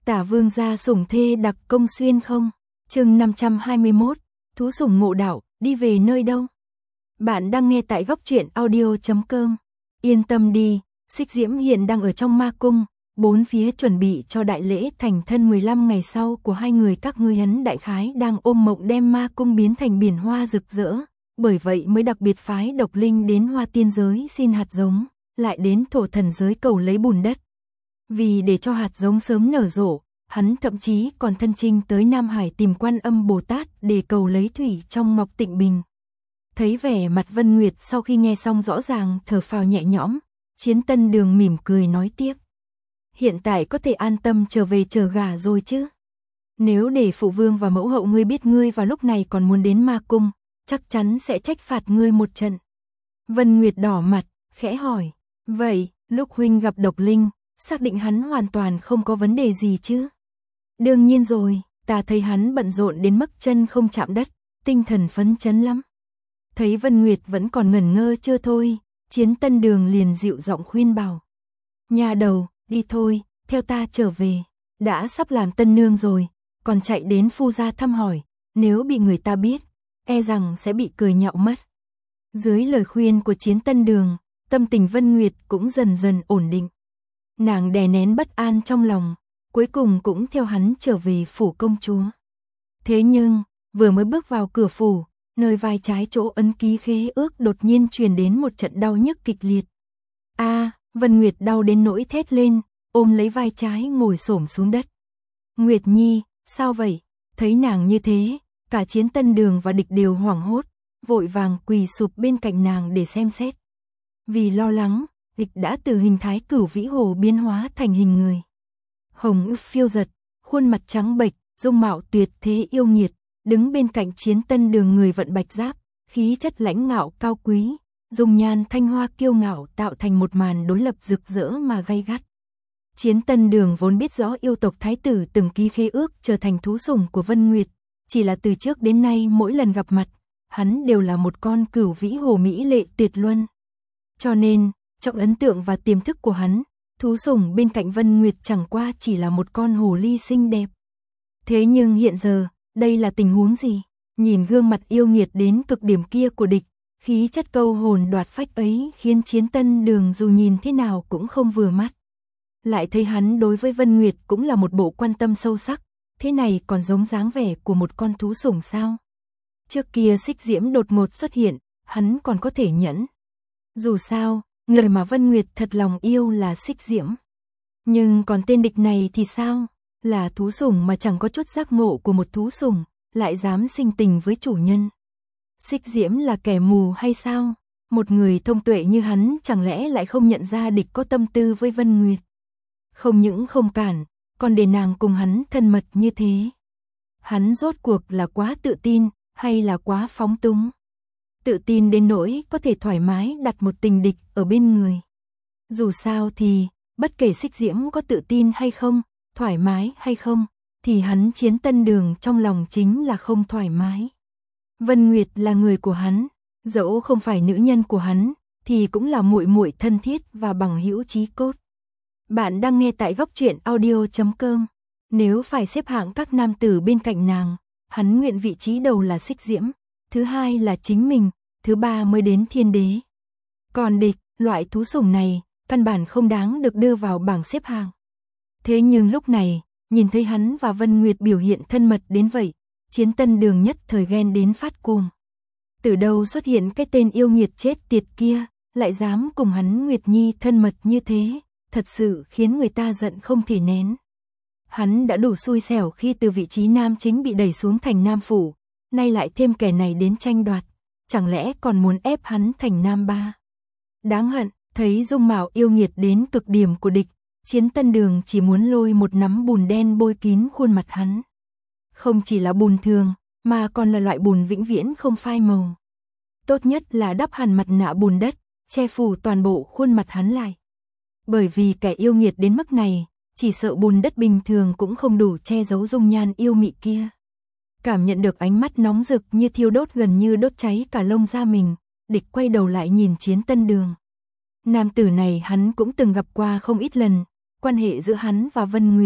Tả vương gia sủng thê đặc công xuyên không? Chương 521, thú sủng ngộ đạo, đi về nơi đâu? Bạn đang nghe tại góc truyện audio.com. Yên tâm đi, Xích Diễm hiện đang ở trong ma cung, bốn phía chuẩn bị cho đại lễ thành thân 15 ngày sau của hai người các ngươi. Hắn đại khái đang ôm mộng đem ma cung biến thành biển hoa rực rỡ, bởi vậy mới đặc biệt phái độc linh đến Hoa Tiên giới xin hạt giống, lại đến Thổ Thần giới cầu lấy bùn đất. Vì để cho hạt giống sớm nở rộ, hắn thậm chí còn thân chinh tới Nam Hải tìm Quan Âm Bồ Tát để cầu lấy thủy trong Ngọc Tịnh Bình. Thấy vẻ mặt Vân Nguyệt sau khi nghe xong rõ ràng thở phào nhẹ nhõm, Chiến Tân Đường mỉm cười nói tiếp. Hiện tại có thể an tâm trở về chờ gả rồi chứ? Nếu để phụ vương và mẫu hậu ngươi biết ngươi vào lúc này còn muốn đến ma cung, chắc chắn sẽ trách phạt ngươi một trận. Vân Nguyệt đỏ mặt, khẽ hỏi. Vậy, lúc huynh gặp độc linh, xác định hắn hoàn toàn không có vấn đề gì chứ? Đương nhiên rồi, ta thấy hắn bận rộn đến mức chân không chạm đất, tinh thần phấn chấn lắm. Thấy Vân Nguyệt vẫn còn ngẩn ngơ chưa thôi, Chiến Tân Đường liền dịu giọng khuyên bảo. Nhà đầu, đi thôi, theo ta trở về, đã sắp làm tân nương rồi, còn chạy đến phu gia thăm hỏi, nếu bị người ta biết, e rằng sẽ bị cười nhạo mất. Dưới lời khuyên của Chiến Tân Đường, tâm tình Vân Nguyệt cũng dần dần ổn định. Nàng đè nén bất an trong lòng, cuối cùng cũng theo hắn trở về phủ công chúa. Thế nhưng, vừa mới bước vào cửa phủ, nơi vai trái chỗ ấn ký khế ước đột nhiên truyền đến một trận đau nhức kịch liệt. Vân Nguyệt đau đến nỗi thét lên, ôm lấy vai trái ngồi xổm xuống đất. Nguyệt Nhi, sao vậy? Thấy nàng như thế, cả Chiến Tân Đường và Địch đều hoảng hốt, vội vàng quỳ sụp bên cạnh nàng để xem xét. Vì lo lắng, Địch đã từ hình thái Cửu Vĩ Hồ biến hóa thành hình người. Hồng ức phiêu giật, khuôn mặt trắng bệch, dung mạo tuyệt thế yêu nghiệt, đứng bên cạnh Chiến Tân Đường người vận bạch giáp, khí chất lãnh ngạo cao quý, dung nhan thanh hoa kiêu ngạo tạo thành một màn đối lập rực rỡ mà gay gắt. Chiến Tân Đường vốn biết rõ yêu tộc thái tử từng ký khế ước trở thành thú sủng của Vân Nguyệt, chỉ là từ trước đến nay mỗi lần gặp mặt, hắn đều là một con Cửu Vĩ Hồ mỹ lệ tuyệt luân. Cho nên, trong ấn tượng và tiềm thức của hắn, thú sủng bên cạnh Vân Nguyệt chẳng qua chỉ là một con hồ ly xinh đẹp. Thế nhưng hiện giờ, đây là tình huống gì? Nhìn gương mặt yêu nghiệt đến cực điểm kia của Địch, khí chất câu hồn đoạt phách ấy khiến Chiến Tân Đường dù nhìn thế nào cũng không vừa mắt. Lại thấy hắn đối với Vân Nguyệt cũng là một bộ quan tâm sâu sắc, thế này còn giống dáng vẻ của một con thú sủng sao? Trước kia Xích Diễm đột ngột xuất hiện, hắn còn có thể nhẫn. Dù sao, người mà Vân Nguyệt thật lòng yêu là Xích Diễm. Nhưng còn tên Địch này thì sao? Là thú sủng mà chẳng có chút giác ngộ của một thú sủng, lại dám sinh tình với chủ nhân. Xích Diễm là kẻ mù hay sao? Một người thông tuệ như hắn chẳng lẽ lại không nhận ra Địch có tâm tư với Vân Nguyệt? Không những không cản, còn để nàng cùng hắn thân mật như thế. Hắn rốt cuộc là quá tự tin, hay là quá phóng túng? Tự tin đến nỗi có thể thoải mái đặt một tình địch ở bên người. Dù sao thì, bất kể Xích Diễm có tự tin hay không, thoải mái hay không, thì hắn Chiến Tân Đường trong lòng chính là không thoải mái. Vân Nguyệt là người của hắn, dẫu không phải nữ nhân của hắn, thì cũng là muội muội thân thiết và bằng hữu chí cốt. Bạn đang nghe tại góc truyện audio.com. Nếu phải xếp hạng các nam tử bên cạnh nàng, hắn nguyện vị trí đầu là Xích Diễm, thứ hai là chính mình, thứ ba mới đến Thiên Đế. Còn Địch, loại thú sủng này, căn bản không đáng được đưa vào bảng xếp hạng. Thế nhưng lúc này, nhìn thấy hắn và Vân Nguyệt biểu hiện thân mật đến vậy, Chiến Tân Đường nhất thời ghen đến phát cuồng. Từ đâu xuất hiện cái tên yêu nghiệt chết tiệt kia, lại dám cùng hắn Nguyệt Nhi thân mật như thế, thật sự khiến người ta giận không thể nén. Hắn đã đủ xui xẻo khi từ vị trí nam chính bị đẩy xuống thành nam phủ, nay lại thêm kẻ này đến tranh đoạt, chẳng lẽ còn muốn ép hắn thành nam ba. Đáng hận, thấy dung mạo yêu nghiệt đến cực điểm của Địch, Chiến Tân Đường chỉ muốn lôi một nắm bùn đen bôi kín khuôn mặt hắn. Không chỉ là bùn thường, mà còn là loại bùn vĩnh viễn không phai màu. Tốt nhất là đắp hẳn mặt nạ bùn đất, che phủ toàn bộ khuôn mặt hắn lại. Bởi vì kẻ yêu nghiệt đến mức này, chỉ sợ bùn đất bình thường cũng không đủ che giấu dung nhan yêu mị kia. Cảm nhận được ánh mắt nóng rực như thiêu đốt gần như đốt cháy cả lông da mình, Địch quay đầu lại nhìn Chiến Tân Đường. Nam tử này hắn cũng từng gặp qua không ít lần, quan hệ giữa hắn và Vân Nguyệt,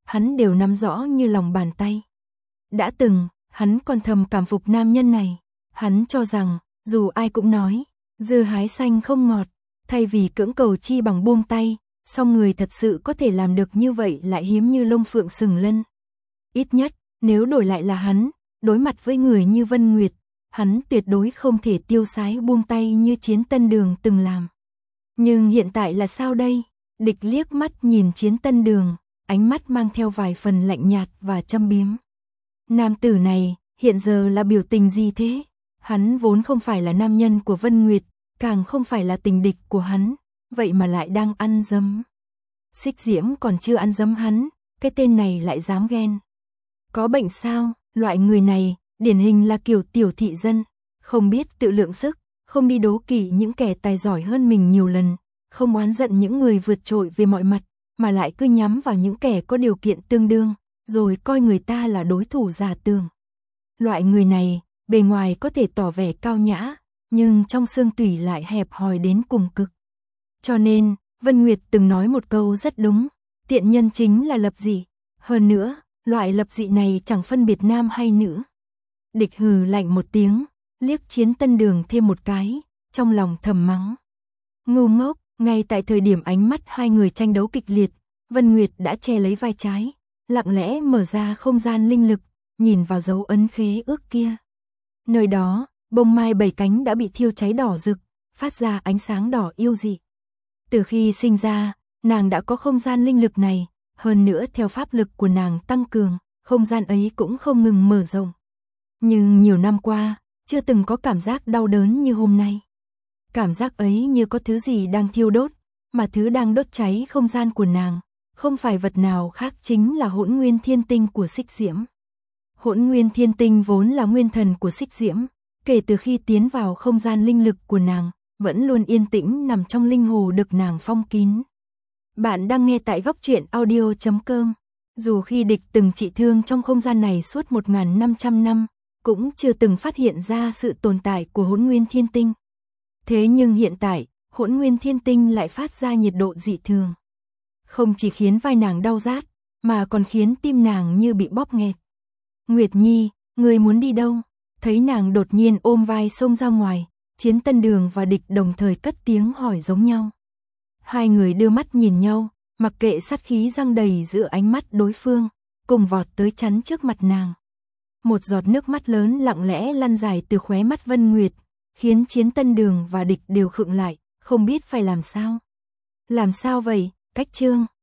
hắn đều nắm rõ như lòng bàn tay. Đã từng, hắn còn thầm cảm phục nam nhân này. Hắn cho rằng, dù ai cũng nói, dưa hái xanh không ngọt, thay vì cưỡng cầu chi bằng buông tay, song người thật sự có thể làm được như vậy lại hiếm như lông phượng sừng lân. Ít nhất, nếu đổi lại là hắn, đối mặt với người như Vân Nguyệt, hắn tuyệt đối không thể tiêu sái buông tay như Chiến Tân Đường từng làm. Nhưng hiện tại là sao đây? Địch liếc mắt nhìn Chiến Tân Đường, ánh mắt mang theo vài phần lạnh nhạt và châm biếm. Nam tử này, hiện giờ là biểu tình gì thế? Hắn vốn không phải là nam nhân của Vân Nguyệt, càng không phải là tình địch của hắn, vậy mà lại đang ăn dấm. Xích Diễm còn chưa ăn dấm hắn, cái tên này lại dám ghen. Có bệnh sao? Loại người này, điển hình là kiểu tiểu thị dân, không biết tự lượng sức, không đi đố kỵ những kẻ tài giỏi hơn mình nhiều lần, không oán giận những người vượt trội về mọi mặt, mà lại cứ nhắm vào những kẻ có điều kiện tương đương, rồi coi người ta là đối thủ giả tưởng. Loại người này, bề ngoài có thể tỏ vẻ cao nhã, nhưng trong xương tủy lại hẹp hòi đến cùng cực. Cho nên, Vân Nguyệt từng nói một câu rất đúng, tiện nhân chính là lập dị. Hơn nữa, loại lập dị này chẳng phân biệt nam hay nữ. Địch hừ lạnh một tiếng, liếc Chiến Tân Đường thêm một cái, trong lòng thầm mắng. Ngu ngốc, ngay tại thời điểm ánh mắt hai người tranh đấu kịch liệt, Vân Nguyệt đã che lấy vai trái, lặng lẽ mở ra không gian linh lực, nhìn vào dấu ấn khế ước kia. Nơi đó, bông mai 7 cánh đã bị thiêu cháy đỏ rực, phát ra ánh sáng đỏ yêu dị. Từ khi sinh ra, nàng đã có không gian linh lực này, hơn nữa theo pháp lực của nàng tăng cường, không gian ấy cũng không ngừng mở rộng. Nhưng nhiều năm qua, chưa từng có cảm giác đau đớn như hôm nay. Cảm giác ấy như có thứ gì đang thiêu đốt, mà thứ đang đốt cháy không gian của nàng, không phải vật nào khác chính là Hỗn Nguyên Thiên Tinh của Xích Diễm. Hỗn Nguyên Thiên Tinh vốn là nguyên thần của Xích Diễm, kể từ khi tiến vào không gian linh lực của nàng, vẫn luôn yên tĩnh nằm trong linh hồ được nàng phong kín. Bạn đang nghe tại Góc Truyện Audio.com. Dù khi địch từng trị thương trong không gian này suốt 1.500 năm, cũng chưa từng phát hiện ra sự tồn tại của Hỗn Nguyên Thiên Tinh. Thế nhưng hiện tại, Hỗn Nguyên Thiên Tinh lại phát ra nhiệt độ dị thường. Không chỉ khiến vai nàng đau rát, mà còn khiến tim nàng như bị bóp nghẹt. Nguyệt Nhi, người muốn đi đâu? Thấy nàng đột nhiên ôm vai xông ra ngoài, Chiến Tân Đường và địch đồng thời cất tiếng hỏi giống nhau. Hai người đưa mắt nhìn nhau, mặc kệ sát khí giăng đầy giữa ánh mắt đối phương, cùng vọt tới chắn trước mặt nàng. Một giọt nước mắt lớn lặng lẽ lăn dài từ khóe mắt Vân Nguyệt, khiến Chiến Tân Đường và địch đều khựng lại, không biết phải làm sao. Làm sao vậy, Cách Trương?